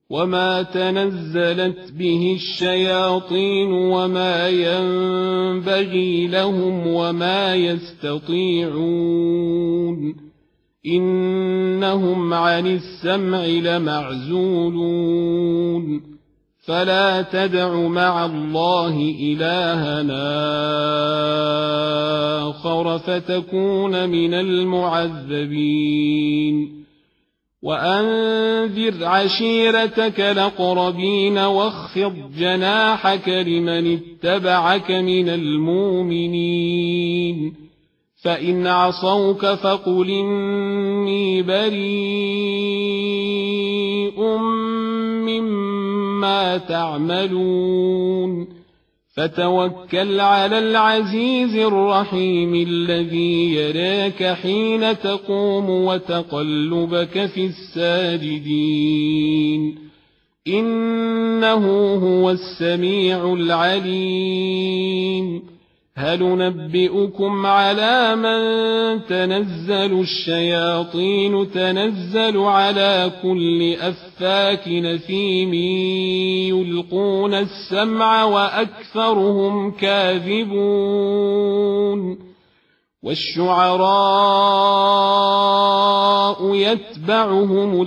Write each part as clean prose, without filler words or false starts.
وما تنزلت به الشياطين وما ينبغي لهم وما يستطيعون إنهم عن السمع لمعزولون فلا تدع مع الله إلهنا آخر فتكون من المعذبين وأنذر عشيرتك الأقربين واخفض جناحك لمن اتبعك من المؤمنين فإن عصوك فقل إني بريء مما تعملون فتوكل على العزيز الرحيم الذي يراك حين تقوم وتقلبك في الساجدين إنه هو السميع العليم هل ننبئكم على من تنزل الشياطين تنزل على كل أفاك نثيم يلقون السمع وأكثرهم كاذبون والشعراء يتبعهم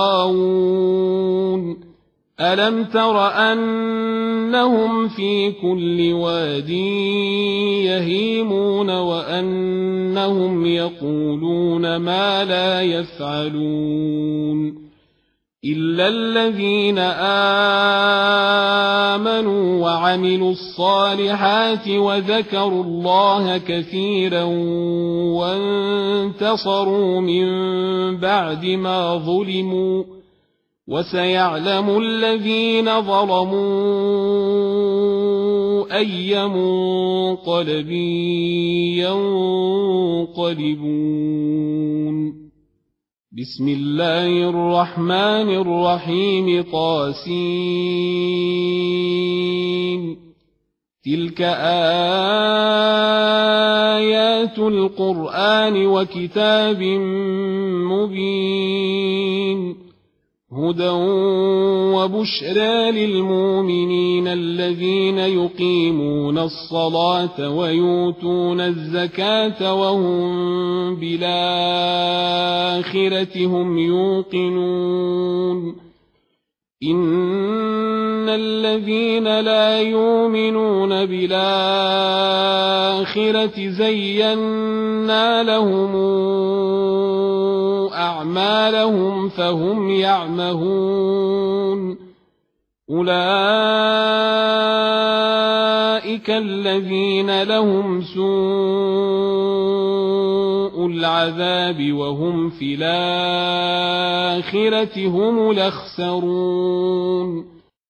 الغاوون ألم تر أنهم في كل واد يهيمون وأنهم يقولون ما لا يفعلون إلا الذين آمنوا وعملوا الصالحات وذكروا الله كثيرا وانتصروا من بعد ما ظلموا وسيعلم الذين ظلموا أي منقلب ينقلبون بسم الله الرحمن الرحيم طاسين تلك آيات القرآن وكتاب مبين هدى وبشرى للمؤمنين الذين يقيمون الصلاة ويؤتون الزكاة وهم بالآخرة هم يوقنون إن الذين لا يؤمنون بالآخرة زينا لهم أعمالهم فهم يعمهون أولئك الذين لهم سوء العذاب وهم في الآخرة هم الأخسرون